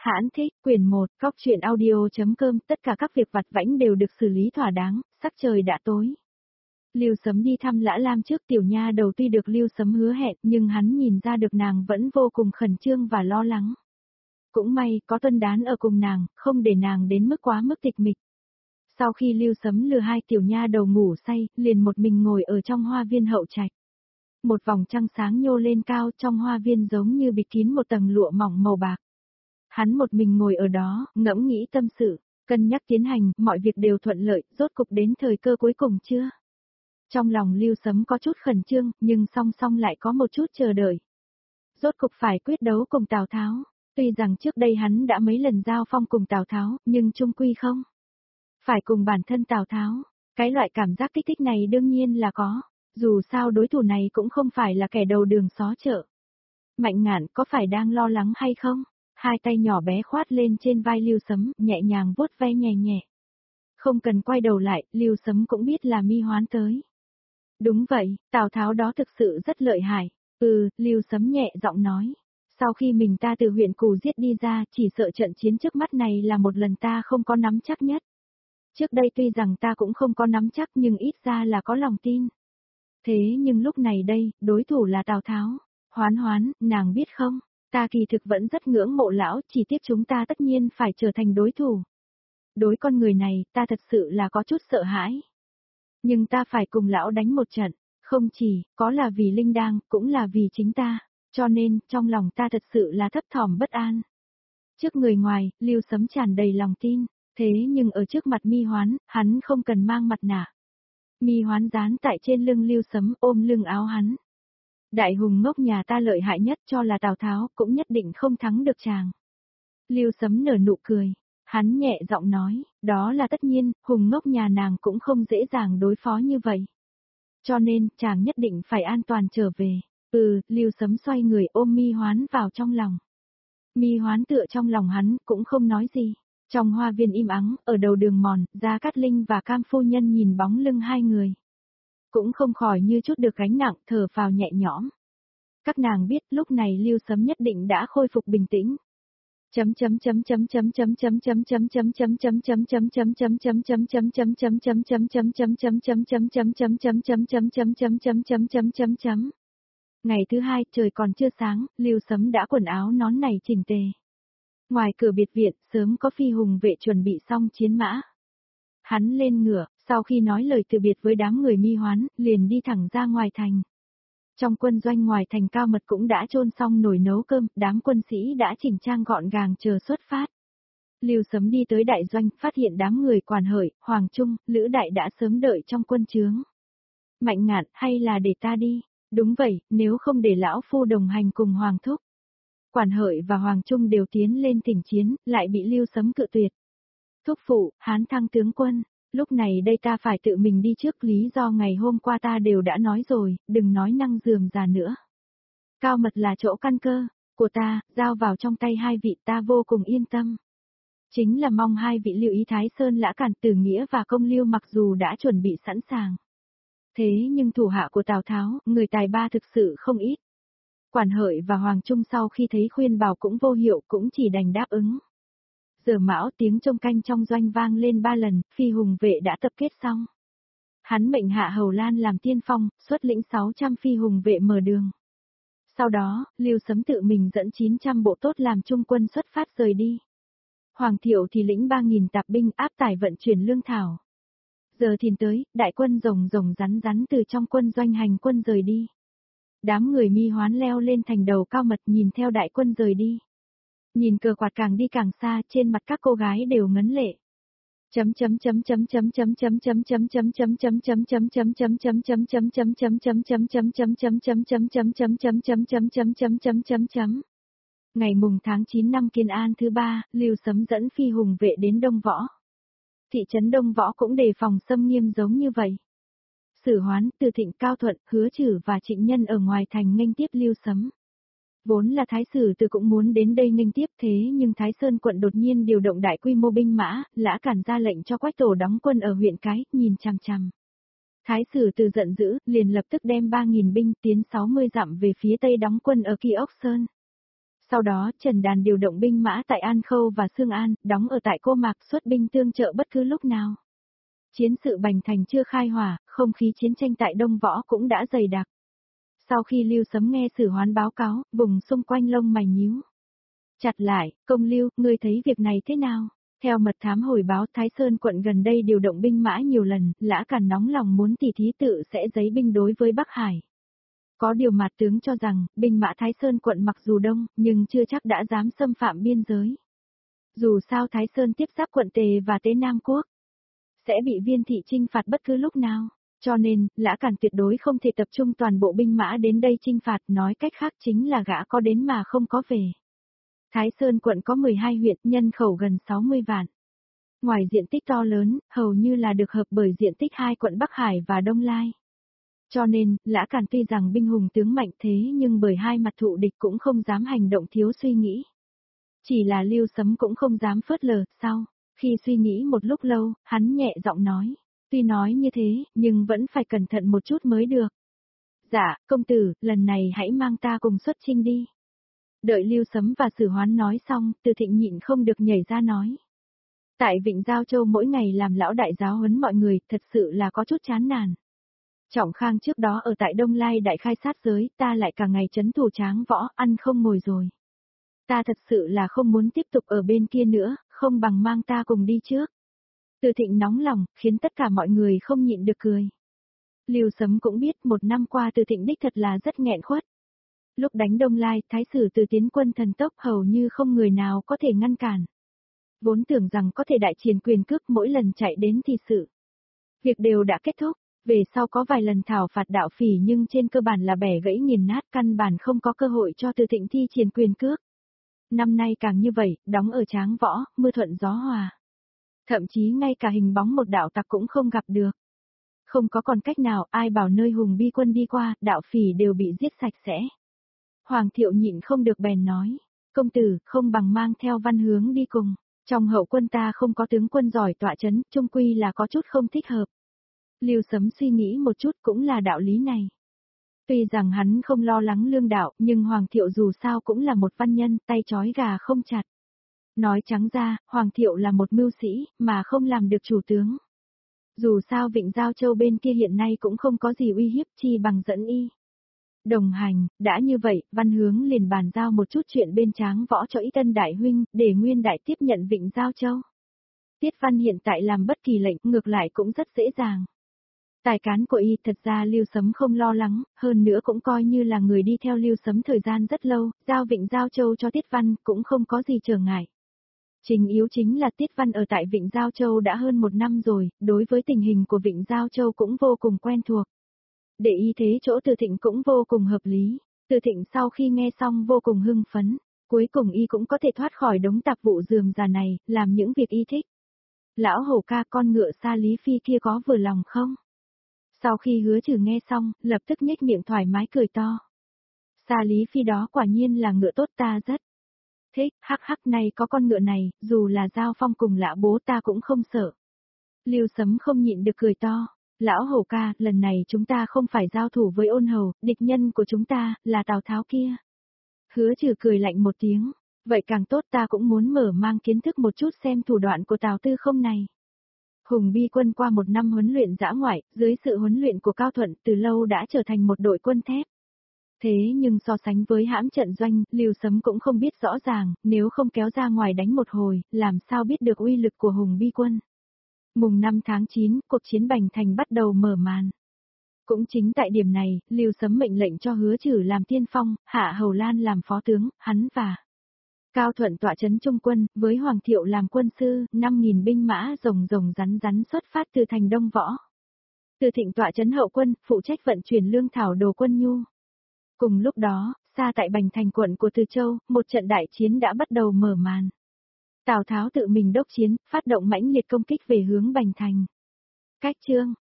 Hãn thích, quyển 1, Cóc truyện audio.com, tất cả các việc vặt vãnh đều được xử lý thỏa đáng, sắc trời đã tối. Lưu Sấm đi thăm Lã Lam trước, tiểu nha đầu tuy được Lưu Sấm hứa hẹn, nhưng hắn nhìn ra được nàng vẫn vô cùng khẩn trương và lo lắng. Cũng may, có Tuân Đán ở cùng nàng, không để nàng đến mức quá mức tịch mịch. Sau khi Lưu Sấm lừa hai tiểu nha đầu ngủ say, liền một mình ngồi ở trong hoa viên hậu trạch. Một vòng trăng sáng nhô lên cao, trong hoa viên giống như bịt kín một tầng lụa mỏng màu bạc. Hắn một mình ngồi ở đó, ngẫm nghĩ tâm sự, cân nhắc tiến hành, mọi việc đều thuận lợi, rốt cục đến thời cơ cuối cùng chưa? Trong lòng Lưu Sấm có chút khẩn trương, nhưng song song lại có một chút chờ đợi. Rốt cục phải quyết đấu cùng Tào Tháo, tuy rằng trước đây hắn đã mấy lần giao phong cùng Tào Tháo, nhưng chung quy không. Phải cùng bản thân Tào Tháo, cái loại cảm giác kích thích này đương nhiên là có, dù sao đối thủ này cũng không phải là kẻ đầu đường xó chợ. Mạnh Ngạn có phải đang lo lắng hay không? Hai tay nhỏ bé khoát lên trên vai Lưu Sấm, nhẹ nhàng vuốt ve nhẹ nhẹ. Không cần quay đầu lại, Lưu Sấm cũng biết là Mi Hoán tới. Đúng vậy, Tào Tháo đó thực sự rất lợi hại. Lưu Sấm nhẹ giọng nói. Sau khi mình ta từ huyện Cù giết đi ra, chỉ sợ trận chiến trước mắt này là một lần ta không có nắm chắc nhất. Trước đây tuy rằng ta cũng không có nắm chắc nhưng ít ra là có lòng tin. Thế nhưng lúc này đây, đối thủ là Tào Tháo. Hoán, nàng biết không? Ta kỳ thực vẫn rất ngưỡng mộ lão, chỉ tiếc chúng ta tất nhiên phải trở thành đối thủ. Đối con người này, ta thật sự là có chút sợ hãi. Nhưng ta phải cùng lão đánh một trận, không chỉ, có là vì Linh Đang, cũng là vì chính ta, cho nên, trong lòng ta thật sự là thấp thỏm bất an. Trước người ngoài, Lưu Sấm tràn đầy lòng tin, thế nhưng ở trước mặt Mi Hoán, hắn không cần mang mặt nạ. Mi Hoán dán tại trên lưng Lưu Sấm, ôm lưng áo hắn. Đại hùng ngốc nhà ta lợi hại nhất cho là Tào Tháo, cũng nhất định không thắng được chàng. Lưu Sấm nở nụ cười, hắn nhẹ giọng nói, đó là tất nhiên, hùng ngốc nhà nàng cũng không dễ dàng đối phó như vậy. Cho nên, chàng nhất định phải an toàn trở về. Lưu Sấm xoay người ôm Mi Hoán vào trong lòng. Mi Hoán tựa trong lòng hắn, cũng không nói gì. Trong hoa viên im ắng, ở đầu đường mòn, Gia Cát Linh và Cam phu nhân nhìn bóng lưng hai người. Cũng không khỏi như chút được gánh nặng, thở phào nhẹ nhõm. Các nàng biết lúc này Lưu Sấm nhất định đã khôi phục bình tĩnh. Ngày thứ hai, trời còn chưa sáng, Lưu Sấm đã quần áo nón nảy chỉnh tề. Ngoài cửa biệt viện, sớm có phi hùng vệ chuẩn bị xong chiến mã. Hắn lên ngựa, sau khi nói lời từ biệt với đám người Mi Hoán, liền đi thẳng ra ngoài thành. Trong quân doanh ngoài thành Cao Mật cũng đã chôn xong nồi nấu cơm, đám quân sĩ đã chỉnh trang gọn gàng chờ xuất phát. Lưu Sấm đi tới đại doanh, phát hiện đám người Quản Hợi, Hoàng Trung, Lữ Đại đã sớm đợi trong quân trướng. Mạnh Ngạn, hay là để ta đi? Đúng vậy, nếu không để lão phu đồng hành cùng Hoàng thúc. Quản Hợi và Hoàng Trung đều tiến lên thỉnh chiến, lại bị Lưu Sấm cự tuyệt. Thúc phụ, hán thăng tướng quân. Lúc này đây ta phải tự mình đi trước, lý do ngày hôm qua ta đều đã nói rồi, đừng nói năng rườm rà nữa. Cao Mật là chỗ căn cơ của ta, giao vào trong tay hai vị ta vô cùng yên tâm. Chính là mong hai vị lưu ý Thái Sơn Lã Càn, Tử Nghĩa và Công Liêu mặc dù đã chuẩn bị sẵn sàng. Thế nhưng thủ hạ của Tào Tháo, người tài ba thực sự không ít. Quản Hợi và Hoàng Trung sau khi thấy khuyên bảo cũng vô hiệu, cũng chỉ đành đáp ứng. Giờ mão tiếng trông canh trong doanh vang lên 3 lần, phi hùng vệ đã tập kết xong. Hắn mệnh hạ Hầu Lan làm tiên phong, xuất lĩnh 600 phi hùng vệ mở đường. Sau đó, Lưu Sấm tự mình dẫn 900 bộ tốt làm trung quân xuất phát rời đi. Hoàng Thiệu thì lĩnh 3.000 tạp binh áp tải vận chuyển lương thảo. Giờ thìn tới, đại quân rồng rắn từ trong quân doanh hành quân rời đi. Đám người Mi Hoán leo lên thành đầu Cao Mật nhìn theo đại quân rời đi. Nhìn cờ quạt càng đi càng xa, trên mặt các cô gái đều ngấn lệ. Ngày mùng tháng 9 năm Kiên An thứ 3, Lưu Sấm dẫn phi hùng vệ đến Đông Võ. Thị trấn Đông Võ cũng đề phòng xâm nghiêm giống như vậy. Sử Hoán, Từ Thịnh, Cao Thuận, Hứa Trử và Trịnh Nhân ở ngoài thành nghênh tiếp Lưu Sấm. Vốn là Thái Sử Từ cũng muốn đến đây nghênh tiếp, thế nhưng Thái Sơn quận đột nhiên điều động đại quy mô binh mã, Lã Cản ra lệnh cho Quách Tổ đóng quân ở huyện Cái, nhìn chằm chằm. Thái Sử Từ giận dữ, liền lập tức đem 3.000 binh tiến 60 dặm về phía tây đóng quân ở Kỳ Ốc Sơn. Sau đó Trần Đàn điều động binh mã tại An Khâu và Sương An, đóng ở tại Cô Mạc xuất binh tương trợ bất cứ lúc nào. Chiến sự Bành Thành chưa khai hỏa, không khí chiến tranh tại Đông Võ cũng đã dày đặc. Sau khi Lưu Sấm nghe Sử Hoán báo cáo, vùng xung quanh lông mày nhíu chặt lại, công Lưu, ngươi thấy việc này thế nào? Theo mật thám hồi báo Thái Sơn quận gần đây điều động binh mã nhiều lần, Lã Càn nóng lòng muốn tỉ thí tự sẽ giấy binh đối với Bắc Hải. Có điều Mạt tướng cho rằng, binh mã Thái Sơn quận mặc dù đông, nhưng chưa chắc đã dám xâm phạm biên giới. Dù sao Thái Sơn tiếp giáp quận Tề và Tế Nam Quốc, sẽ bị Viên thị trinh phạt bất cứ lúc nào. Cho nên, Lã Càn tuyệt đối không thể tập trung toàn bộ binh mã đến đây trinh phạt, nói cách khác chính là gã có đến mà không có về. Thái Sơn quận có 12 huyện, nhân khẩu gần 60 vạn. Ngoài diện tích to lớn, hầu như là được hợp bởi diện tích hai quận Bắc Hải và Đông Lai. Cho nên, Lã Càn tuy rằng binh hùng tướng mạnh thế nhưng bởi hai mặt thụ địch cũng không dám hành động thiếu suy nghĩ. Chỉ là Lưu Sấm cũng không dám phớt lờ, sau, khi suy nghĩ một lúc lâu, hắn nhẹ giọng nói, tuy nói như thế, nhưng vẫn phải cẩn thận một chút mới được. Dạ, công tử, lần này hãy mang ta cùng xuất chinh đi. Đợi Lưu Sấm và Sử Hoán nói xong, Từ Thịnh nhịn không được nhảy ra nói. Tại Vịnh Giao Châu mỗi ngày làm lão đại giáo huấn mọi người, thật sự là có chút chán nản. Trọng Khang trước đó ở tại Đông Lai đại khai sát giới, ta lại cả ngày trấn thủ Tráng Võ, ăn không ngồi rồi. Ta thật sự là không muốn tiếp tục ở bên kia nữa, không bằng mang ta cùng đi trước. Từ Thịnh nóng lòng, khiến tất cả mọi người không nhịn được cười. Lưu Sấm cũng biết một năm qua Từ Thịnh đích thật là rất nghẹn khuất. Lúc đánh Đông Lai, Thái sử Từ tiến quân thần tốc hầu như không người nào có thể ngăn cản. Vốn tưởng rằng có thể đại triển quyền cước mỗi lần chạy đến thì sự. Việc đều đã kết thúc, về sau có vài lần thảo phạt đạo phỉ nhưng trên cơ bản là bẻ gãy nghiền nát, căn bản không có cơ hội cho Từ Thịnh thi triển quyền cước. Năm nay càng như vậy, đóng ở Tráng Võ, mưa thuận gió hòa. Thậm chí ngay cả hình bóng một đạo tặc cũng không gặp được. Không có còn cách nào, ai bảo nơi Hùng Bi quân đi qua, đạo phỉ đều bị giết sạch sẽ. Hoàng Thiệu nhịn không được bèn nói, công tử, không bằng mang theo Văn Hướng đi cùng. Trong hậu quân ta không có tướng quân giỏi tọa chấn, chung quy là có chút không thích hợp. Lưu Sấm suy nghĩ một chút cũng là đạo lý này. Tuy rằng hắn không lo lắng lương đạo, nhưng Hoàng Thiệu dù sao cũng là một văn nhân, tay trói gà không chặt. Nói trắng ra, Hoàng Thiệu là một mưu sĩ, mà không làm được chủ tướng. Dù sao Vịnh Giao Châu bên kia hiện nay cũng không có gì uy hiếp chi bằng dẫn y. Đồng hành, đã như vậy, Văn Hướng liền bàn giao một chút chuyện bên Tráng Võ cho Ý Tân Đại Huynh, để Nguyên Đại tiếp nhận Vịnh Giao Châu. Tiết Văn hiện tại làm bất kỳ lệnh, ngược lại cũng rất dễ dàng. Tài cán của y thật ra Lưu Sấm không lo lắng, hơn nữa cũng coi như là người đi theo Lưu Sấm thời gian rất lâu, giao Vịnh Giao Châu cho Tiết Văn cũng không có gì trở ngại. Chính yếu chính là Tiết Văn ở tại Vịnh Giao Châu đã hơn 1 năm rồi, đối với tình hình của Vịnh Giao Châu cũng vô cùng quen thuộc. Để y thế chỗ Từ Thịnh cũng vô cùng hợp lý. Từ Thịnh sau khi nghe xong vô cùng hưng phấn, cuối cùng y cũng có thể thoát khỏi đống tạp vụ rườm rà này, làm những việc y thích. Lão hổ ca, con ngựa Sa Lý Phi kia có vừa lòng không? Sau khi Hứa Trừ nghe xong, lập tức nhếch miệng thoải mái cười to. Sa Lý Phi đó quả nhiên là ngựa tốt, ta rất thích, hắc hắc, này có con ngựa này, dù là giao phong cùng Lã Bố ta cũng không sợ. Lưu Sấm không nhịn được cười to. Lão hổ ca, lần này chúng ta không phải giao thủ với Ôn Hầu, địch nhân của chúng ta, là Tào Tháo kia. Hứa Trừ cười lạnh một tiếng, vậy càng tốt, ta cũng muốn mở mang kiến thức một chút xem thủ đoạn của Tào Tư Không này. Hùng Bi quân qua 1 năm huấn luyện dã ngoại, dưới sự huấn luyện của Cao Thuận từ lâu đã trở thành một đội quân thép. Thế nhưng so sánh với hãm trận doanh, Lưu Sấm cũng không biết rõ ràng, nếu không kéo ra ngoài đánh một hồi, làm sao biết được uy lực của Hùng Bi quân. Mùng 5 tháng 9, cuộc chiến Bành Thành bắt đầu mở màn. Cũng chính tại điểm này, Lưu Sấm mệnh lệnh cho Hứa Trừ làm tiên phong, Hạ Hầu Lan làm phó tướng, hắn và Cao Thuận tọa trấn trung quân, với Hoàng Thiệu làm quân sư, 5.000 binh mã rồng rồng rắn rắn xuất phát từ thành Đông Võ. Từ Thịnh tọa trấn hậu quân, phụ trách vận chuyển lương thảo đồ quân nhu. Cùng lúc đó, xa tại Bành Thành quận của Từ Châu, một trận đại chiến đã bắt đầu mở màn. Tào Tháo tự mình đốc chiến, phát động mãnh liệt công kích về hướng Bành Thành. Cách chương